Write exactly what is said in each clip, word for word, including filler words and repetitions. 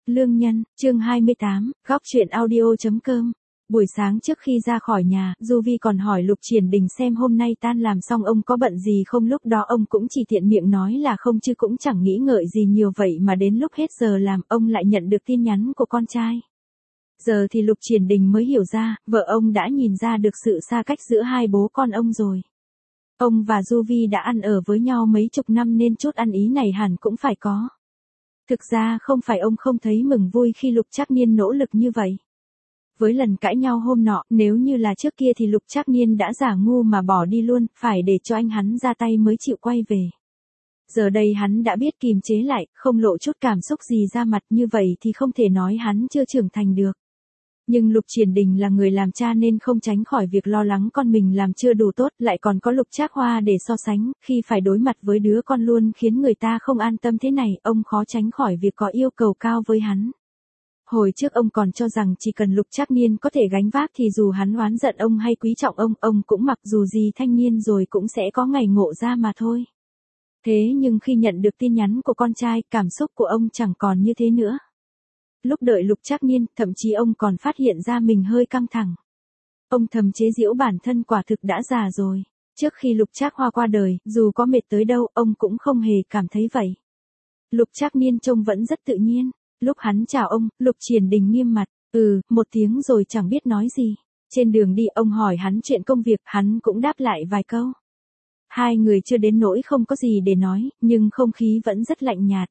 Lương Nhân, chương hai mươi tám, góc truyện audio.com. Buổi sáng trước khi ra khỏi nhà, Du Vi còn hỏi Lục Triển Đình xem hôm nay tan làm xong ông có bận gì không, lúc đó ông cũng chỉ tiện miệng nói là không chứ cũng chẳng nghĩ ngợi gì nhiều, vậy mà đến lúc hết giờ làm ông lại nhận được tin nhắn của con trai. Giờ thì Lục Triển Đình mới hiểu ra, vợ ông đã nhìn ra được sự xa cách giữa hai bố con ông rồi. Ông và Du Vi đã ăn ở với nhau mấy chục năm nên chút ăn ý này hẳn cũng phải có. Thực ra không phải ông không thấy mừng vui khi Lục Trác Niên nỗ lực như vậy. Với lần cãi nhau hôm nọ, nếu như là trước kia thì Lục Trác Niên đã giả ngu mà bỏ đi luôn, phải để cho anh hắn ra tay mới chịu quay về. Giờ đây hắn đã biết kìm chế lại, không lộ chút cảm xúc gì ra mặt, như vậy thì không thể nói hắn chưa trưởng thành được. Nhưng Lục Triển Đình là người làm cha nên không tránh khỏi việc lo lắng con mình làm chưa đủ tốt, lại còn có Lục Trác Hoa để so sánh, khi phải đối mặt với đứa con luôn khiến người ta không an tâm thế này, ông khó tránh khỏi việc có yêu cầu cao với hắn. Hồi trước ông còn cho rằng chỉ cần Lục Trác Niên có thể gánh vác thì dù hắn oán giận ông hay quý trọng ông, ông cũng mặc dù gì thanh niên rồi cũng sẽ có ngày ngộ ra mà thôi. Thế nhưng khi nhận được tin nhắn của con trai, cảm xúc của ông chẳng còn như thế nữa. Lúc đợi Lục Trác Niên, thậm chí ông còn phát hiện ra mình hơi căng thẳng. Ông thầm chế giễu bản thân quả thực đã già rồi. Trước khi Lục Trác Hoa qua đời, dù có mệt tới đâu, ông cũng không hề cảm thấy vậy. Lục Trác Niên trông vẫn rất tự nhiên. Lúc hắn chào ông, Lục Triển Đình nghiêm mặt, ừ, một tiếng rồi chẳng biết nói gì. Trên đường đi ông hỏi hắn chuyện công việc, hắn cũng đáp lại vài câu. Hai người chưa đến nỗi không có gì để nói, nhưng không khí vẫn rất lạnh nhạt.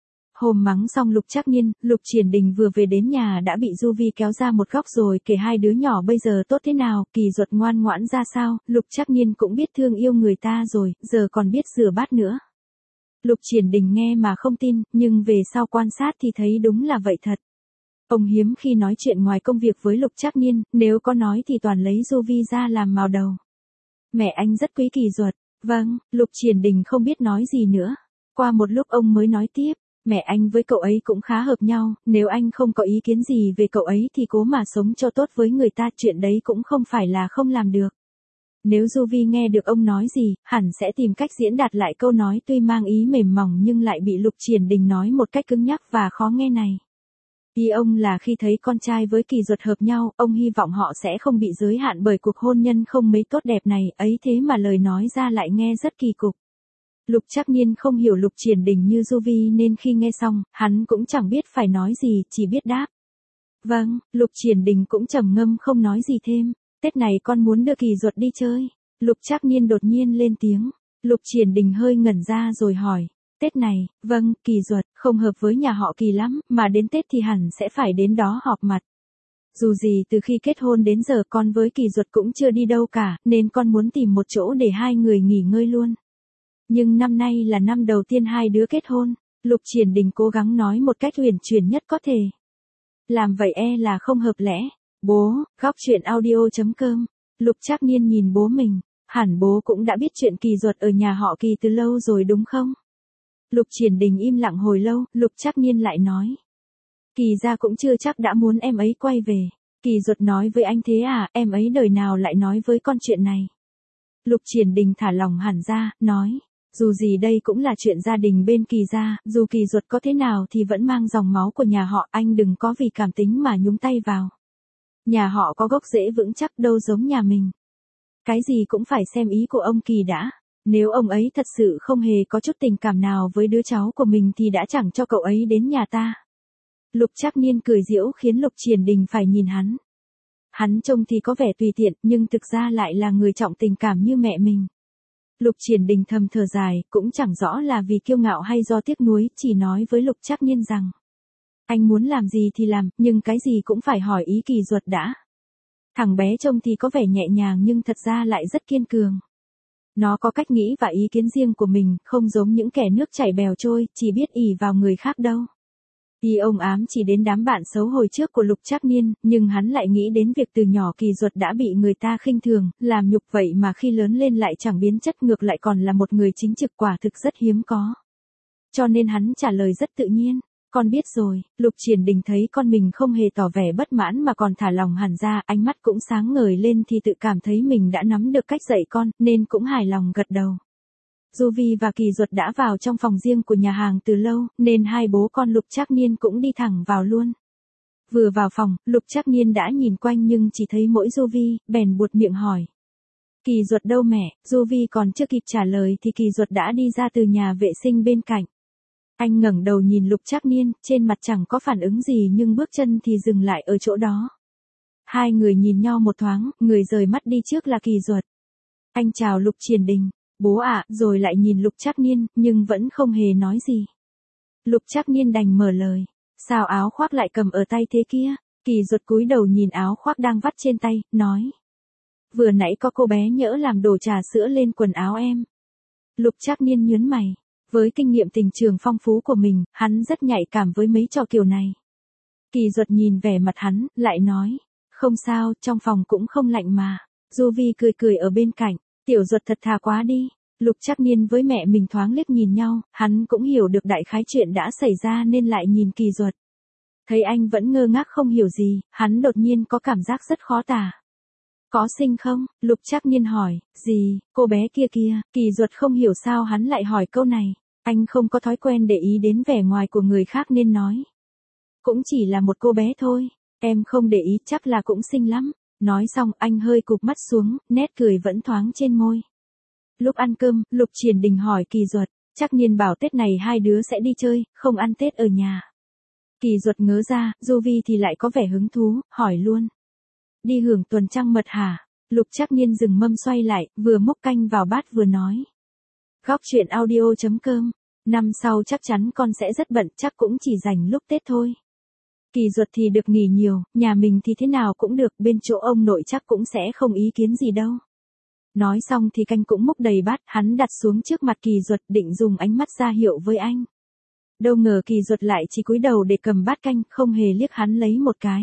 Hôm mắng xong Lục Trác Niên, Lục Triển Đình vừa về đến nhà đã bị Du Vi kéo ra một góc rồi kể hai đứa nhỏ bây giờ tốt thế nào, Kỳ Duật ngoan ngoãn ra sao, Lục Trác Niên cũng biết thương yêu người ta rồi, giờ còn biết rửa bát nữa. Lục Triển Đình nghe mà không tin, nhưng về sau quan sát thì thấy đúng là vậy thật. Ông hiếm khi nói chuyện ngoài công việc với Lục Trác Niên, nếu có nói thì toàn lấy Du Vi ra làm mào đầu. Mẹ anh rất quý Kỳ Duật. Vâng, Lục Triển Đình không biết nói gì nữa. Qua một lúc ông mới nói tiếp. Mẹ anh với cậu ấy cũng khá hợp nhau, nếu anh không có ý kiến gì về cậu ấy thì cố mà sống cho tốt với người ta, chuyện đấy cũng không phải là không làm được. Nếu Du Vi nghe được ông nói gì, hẳn sẽ tìm cách diễn đạt lại câu nói tuy mang ý mềm mỏng nhưng lại bị Lục Triển Đình nói một cách cứng nhắc và khó nghe này. Ý ông là khi thấy con trai với Kỳ Duật hợp nhau, ông hy vọng họ sẽ không bị giới hạn bởi cuộc hôn nhân không mấy tốt đẹp này, ấy thế mà lời nói ra lại nghe rất kỳ cục. Lục Trác Niên không hiểu Lục Triển Đình như Du Vi nên khi nghe xong, hắn cũng chẳng biết phải nói gì, chỉ biết đáp. Vâng, Lục Triển Đình cũng trầm ngâm không nói gì thêm. Tết này con muốn đưa Kỳ Duật đi chơi. Lục Trác Niên đột nhiên lên tiếng. Lục Triển Đình hơi ngẩn ra rồi hỏi. Tết này, vâng, Kỳ Duật, không hợp với nhà họ Kỳ lắm, mà đến Tết thì hẳn sẽ phải đến đó họp mặt. Dù gì từ khi kết hôn đến giờ con với Kỳ Duật cũng chưa đi đâu cả, nên con muốn tìm một chỗ để hai người nghỉ ngơi luôn. Nhưng năm nay là năm đầu tiên hai đứa kết hôn, Lục Triển Đình cố gắng nói một cách uyển chuyển nhất có thể. Làm vậy e là không hợp lẽ. Bố, góc truyện audio.com. Lục Trác Niên nhìn bố mình, hẳn bố cũng đã biết chuyện Kỳ Duật ở nhà họ Kỳ từ lâu rồi đúng không? Lục Triển Đình im lặng hồi lâu, Lục Trác Niên lại nói. Kỳ gia cũng chưa chắc đã muốn em ấy quay về. Kỳ Duật nói với anh thế à, em ấy đời nào lại nói với con chuyện này? Lục Triển Đình thả lòng hẳn ra, nói. Dù gì đây cũng là chuyện gia đình bên Kỳ gia, dù Kỳ Duật có thế nào thì vẫn mang dòng máu của nhà họ, anh đừng có vì cảm tính mà nhúng tay vào. Nhà họ có gốc rễ vững chắc đâu giống nhà mình. Cái gì cũng phải xem ý của ông Kỳ đã. Nếu ông ấy thật sự không hề có chút tình cảm nào với đứa cháu của mình thì đã chẳng cho cậu ấy đến nhà ta. Lục Trác Niên cười giễu khiến Lục Triển Đình phải nhìn hắn. Hắn trông thì có vẻ tùy tiện nhưng thực ra lại là người trọng tình cảm như mẹ mình. Lục Triển Đình thầm thở dài, cũng chẳng rõ là vì kiêu ngạo hay do tiếc nuối, chỉ nói với Lục Trác Niên rằng. Anh muốn làm gì thì làm, nhưng cái gì cũng phải hỏi ý Kỳ Duật đã. Thằng bé trông thì có vẻ nhẹ nhàng nhưng thật ra lại rất kiên cường. Nó có cách nghĩ và ý kiến riêng của mình, không giống những kẻ nước chảy bèo trôi, chỉ biết ỷ vào người khác đâu. Ý ông ám chỉ đến đám bạn xấu hồi trước của Lục Trác Niên, nhưng hắn lại nghĩ đến việc từ nhỏ Kỳ Duật đã bị người ta khinh thường, làm nhục vậy mà khi lớn lên lại chẳng biến chất, ngược lại còn là một người chính trực, quả thực rất hiếm có. Cho nên hắn trả lời rất tự nhiên. Con biết rồi. Lục Triển Đình thấy con mình không hề tỏ vẻ bất mãn mà còn thả lòng hẳn ra, ánh mắt cũng sáng ngời lên thì tự cảm thấy mình đã nắm được cách dạy con, nên cũng hài lòng gật đầu. Du Vi và Kỳ Duật đã vào trong phòng riêng của nhà hàng từ lâu, nên hai bố con Lục Trác Niên cũng đi thẳng vào luôn. Vừa vào phòng, Lục Trác Niên đã nhìn quanh nhưng chỉ thấy mỗi Du Vi, bèn buột miệng hỏi. Kỳ Duật đâu mẹ? Du Vi còn chưa kịp trả lời thì Kỳ Duật đã đi ra từ nhà vệ sinh bên cạnh. Anh ngẩng đầu nhìn Lục Trác Niên, trên mặt chẳng có phản ứng gì nhưng bước chân thì dừng lại ở chỗ đó. Hai người nhìn nhau một thoáng, người rời mắt đi trước là Kỳ Duật. Anh chào Lục Triển Đình, bố ạ, rồi lại nhìn Lục Trác Niên, nhưng vẫn không hề nói gì. Lục Trác Niên đành mở lời. Sao áo khoác lại cầm ở tay thế kia? Kỳ Duật cúi đầu nhìn áo khoác đang vắt trên tay, nói. Vừa nãy có cô bé nhỡ làm đổ trà sữa lên quần áo em. Lục Trác Niên nhớn mày. Với kinh nghiệm tình trường phong phú của mình, hắn rất nhạy cảm với mấy trò kiểu này. Kỳ Duật nhìn vẻ mặt hắn, lại nói. Không sao, trong phòng cũng không lạnh mà. Du Vi cười cười ở bên cạnh. Tiểu Duật thật thà quá đi. Lục Trác Niên với mẹ mình thoáng liếc nhìn nhau, hắn cũng hiểu được đại khái chuyện đã xảy ra nên lại nhìn Kỳ Duật. Thấy anh vẫn ngơ ngác không hiểu gì, hắn đột nhiên có cảm giác rất khó tả. Có sinh không? Lục Trác Niên hỏi. Gì? Cô bé kia kia. Kỳ Duật không hiểu sao hắn lại hỏi câu này. Anh không có thói quen để ý đến vẻ ngoài của người khác nên nói. Cũng chỉ là một cô bé thôi. Em không để ý, chắc là cũng xinh lắm. Nói xong anh hơi cụp mắt xuống, nét cười vẫn thoáng trên môi. Lúc ăn cơm, Lục Triển Đình hỏi Kỳ Duật. Trác Niên bảo Tết này hai đứa sẽ đi chơi, không ăn Tết ở nhà. Kỳ Duật ngớ ra, Du Vi thì lại có vẻ hứng thú, hỏi luôn. Đi hưởng tuần trăng mật hả? Lục Trác Niên dừng mâm xoay lại, vừa múc canh vào bát vừa nói. Góc truyện audio chấm com. Năm sau chắc chắn con sẽ rất bận, chắc cũng chỉ dành lúc Tết thôi. Kỳ Duật thì được nghỉ nhiều, nhà mình thì thế nào cũng được, bên chỗ ông nội chắc cũng sẽ không ý kiến gì đâu. Nói xong thì canh cũng múc đầy bát, hắn đặt xuống trước mặt Kỳ Duật định dùng ánh mắt ra hiệu với anh. Đâu ngờ Kỳ Duật lại chỉ cúi đầu để cầm bát canh, không hề liếc hắn lấy một cái.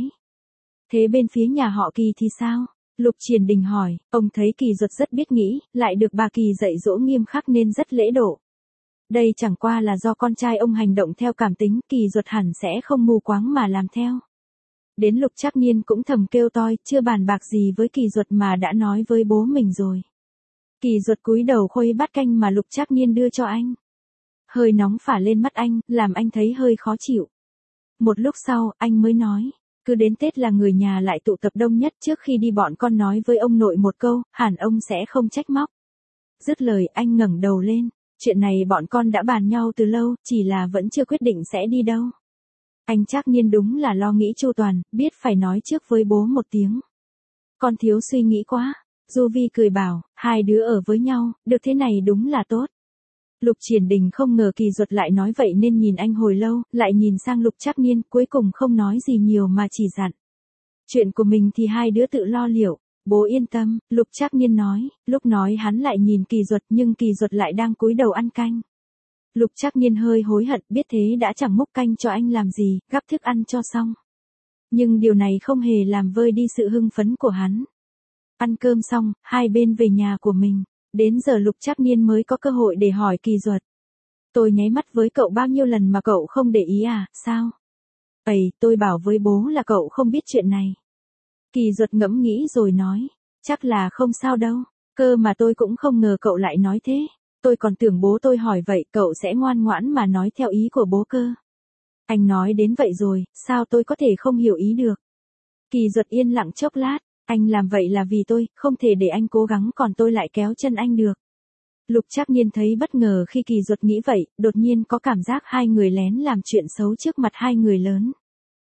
Thế bên phía nhà họ Kỳ thì sao? Lục Triển Đình hỏi, ông thấy Kỳ Duật rất biết nghĩ, lại được bà Kỳ dạy dỗ nghiêm khắc nên rất lễ độ. Đây chẳng qua là do con trai ông hành động theo cảm tính, Kỳ Duật hẳn sẽ không mù quáng mà làm theo. Đến Lục Trác Niên cũng thầm kêu toi, chưa bàn bạc gì với Kỳ Duật mà đã nói với bố mình rồi. Kỳ Duật cúi đầu khuấy bát canh mà Lục Trác Niên đưa cho anh. Hơi nóng phả lên mắt anh, làm anh thấy hơi khó chịu. Một lúc sau, anh mới nói. Cứ đến Tết là người nhà lại tụ tập đông nhất, trước khi đi bọn con nói với ông nội một câu, hẳn ông sẽ không trách móc. Dứt lời anh ngẩng đầu lên, chuyện này bọn con đã bàn nhau từ lâu, chỉ là vẫn chưa quyết định sẽ đi đâu. Anh Trác Niên đúng là lo nghĩ chu toàn, biết phải nói trước với bố một tiếng. Con thiếu suy nghĩ quá. Du Vi cười bảo, hai đứa ở với nhau, được thế này đúng là tốt. Lục Triển Đình không ngờ Kỳ Duật lại nói vậy nên nhìn anh hồi lâu, lại nhìn sang Lục Trác Niên, cuối cùng không nói gì nhiều mà chỉ dặn. Chuyện của mình thì hai đứa tự lo liệu, bố yên tâm, Lục Trác Niên nói, lúc nói hắn lại nhìn Kỳ Duật nhưng Kỳ Duật lại đang cúi đầu ăn canh. Lục Trác Niên hơi hối hận, biết thế đã chẳng múc canh cho anh làm gì, gắp thức ăn cho xong. Nhưng điều này không hề làm vơi đi sự hưng phấn của hắn. Ăn cơm xong, hai bên về nhà của mình. Đến giờ Lục Trác Niên mới có cơ hội để hỏi Kỳ Duật. Tôi nháy mắt với cậu bao nhiêu lần mà cậu không để ý à, sao? Ây, tôi bảo với bố là cậu không biết chuyện này. Kỳ Duật ngẫm nghĩ rồi nói, chắc là không sao đâu, cơ mà tôi cũng không ngờ cậu lại nói thế. Tôi còn tưởng bố tôi hỏi vậy cậu sẽ ngoan ngoãn mà nói theo ý của bố cơ. Anh nói đến vậy rồi, sao tôi có thể không hiểu ý được? Kỳ Duật yên lặng chốc lát. Anh làm vậy là vì tôi, không thể để anh cố gắng còn tôi lại kéo chân anh được. Lục Trác Niên thấy bất ngờ khi Kỳ Duật nghĩ vậy, đột nhiên có cảm giác hai người lén làm chuyện xấu trước mặt hai người lớn.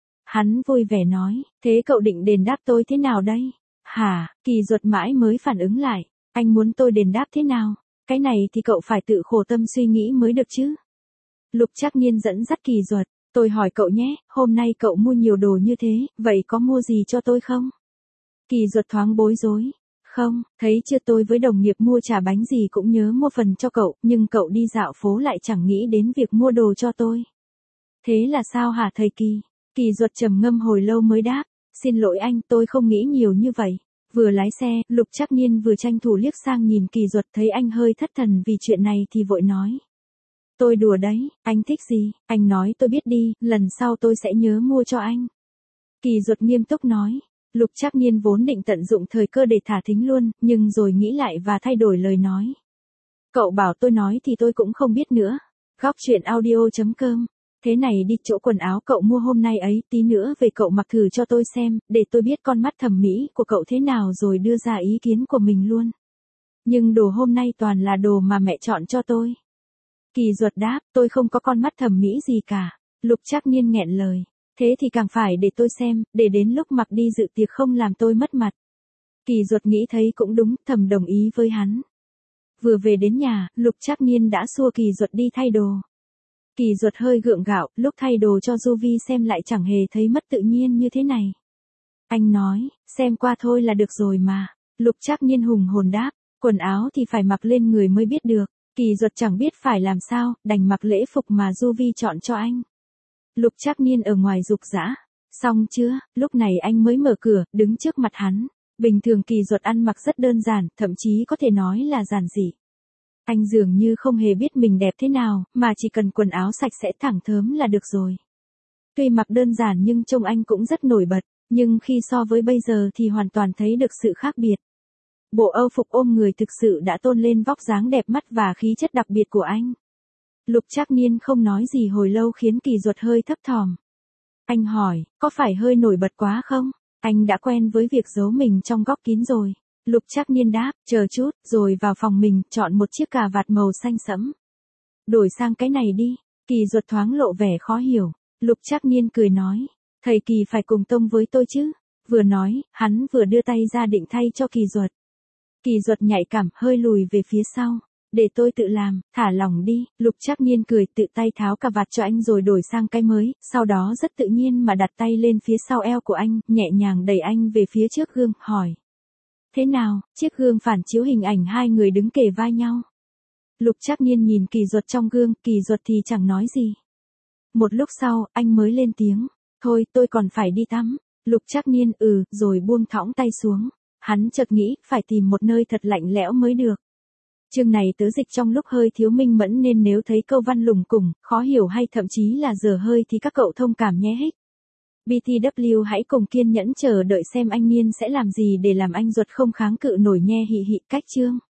Hắn vui vẻ nói, thế cậu định đền đáp tôi thế nào đây? Hả? Kỳ Duật mãi mới phản ứng lại, anh muốn tôi đền đáp thế nào? Cái này thì cậu phải tự khổ tâm suy nghĩ mới được chứ. Lục Trác Niên dẫn dắt Kỳ Duật, tôi hỏi cậu nhé, hôm nay cậu mua nhiều đồ như thế, vậy có mua gì cho tôi không? Kỳ Duật thoáng bối rối. Không, thấy chưa, tôi với đồng nghiệp mua trà bánh gì cũng nhớ mua phần cho cậu, nhưng cậu đi dạo phố lại chẳng nghĩ đến việc mua đồ cho tôi. Thế là sao hả thầy Kỳ? Kỳ Duật trầm ngâm hồi lâu mới đáp, xin lỗi anh, tôi không nghĩ nhiều như vậy. Vừa lái xe, Lục Trác Niên vừa tranh thủ liếc sang nhìn Kỳ Duật, thấy anh hơi thất thần vì chuyện này thì vội nói. Tôi đùa đấy, anh thích gì, anh nói tôi biết đi, lần sau tôi sẽ nhớ mua cho anh. Kỳ Duật nghiêm túc nói. Lục Trác Niên vốn định tận dụng thời cơ để thả thính luôn, nhưng rồi nghĩ lại và thay đổi lời nói. Cậu bảo tôi nói thì tôi cũng không biết nữa. Góc chuyện audio chấm com. Thế này đi, chỗ quần áo cậu mua hôm nay ấy, tí nữa về cậu mặc thử cho tôi xem, để tôi biết con mắt thẩm mỹ của cậu thế nào rồi đưa ra ý kiến của mình luôn. Nhưng đồ hôm nay toàn là đồ mà mẹ chọn cho tôi. Kỳ Duật đáp, tôi không có con mắt thẩm mỹ gì cả. Lục Trác Niên nghẹn lời. Thế thì càng phải để tôi xem, để đến lúc mặc đi dự tiệc không làm tôi mất mặt. Kỳ Duật nghĩ thấy cũng đúng, thầm đồng ý với hắn. Vừa về đến nhà, Lục Trác Niên đã xua Kỳ Duật đi thay đồ. Kỳ Duật hơi gượng gạo, lúc thay đồ cho Du Vi xem lại chẳng hề thấy mất tự nhiên như thế này. Anh nói, xem qua thôi là được rồi mà. Lục Trác Niên hùng hồn đáp, quần áo thì phải mặc lên người mới biết được. Kỳ Duật chẳng biết phải làm sao, đành mặc lễ phục mà Du Vi chọn cho anh. Lục Trác Niên ở ngoài giục giã. Xong chưa? Lúc này anh mới mở cửa, đứng trước mặt hắn. Bình thường Kỳ Duật ăn mặc rất đơn giản, thậm chí có thể nói là giản dị. Anh dường như không hề biết mình đẹp thế nào, mà chỉ cần quần áo sạch sẽ thẳng thớm là được rồi. Tuy mặc đơn giản nhưng trông anh cũng rất nổi bật, nhưng khi so với bây giờ thì hoàn toàn thấy được sự khác biệt. Bộ âu phục ôm người thực sự đã tôn lên vóc dáng đẹp mắt và khí chất đặc biệt của anh. Lục Trác Niên không nói gì hồi lâu khiến Kỳ Duật hơi thấp thỏm. Anh hỏi, có phải hơi nổi bật quá không? Anh đã quen với việc giấu mình trong góc kín rồi. Lục Trác Niên đáp, chờ chút, rồi vào phòng mình, chọn một chiếc cà vạt màu xanh sẫm. Đổi sang cái này đi. Kỳ Duật thoáng lộ vẻ khó hiểu. Lục Trác Niên cười nói, thầy Kỳ phải cùng tông với tôi chứ. Vừa nói, hắn vừa đưa tay ra định thay cho Kỳ Duật. Kỳ Duật nhạy cảm, hơi lùi về phía sau. Để tôi tự làm, thả lỏng đi. Lục Trác Niên cười, tự tay tháo cà vạt cho anh rồi đổi sang cái mới, sau đó rất tự nhiên mà đặt tay lên phía sau eo của anh, nhẹ nhàng đẩy anh về phía trước gương, hỏi. Thế nào? Chiếc gương phản chiếu hình ảnh hai người đứng kề vai nhau. Lục Trác Niên nhìn Kỳ Duật trong gương, Kỳ Duật thì chẳng nói gì. Một lúc sau, anh mới lên tiếng. Thôi, tôi còn phải đi tắm. Lục Trác Niên ừ, rồi buông thõng tay xuống. Hắn chợt nghĩ, phải tìm một nơi thật lạnh lẽo mới được. Chương này tớ dịch trong lúc hơi thiếu minh mẫn nên nếu thấy câu văn lùng củng, khó hiểu hay thậm chí là dở hơi thì các cậu thông cảm nhé hích. bê tê vê hãy cùng kiên nhẫn chờ đợi xem anh Niên sẽ làm gì để làm anh Duật không kháng cự nổi nhé hị hị. Cách chương.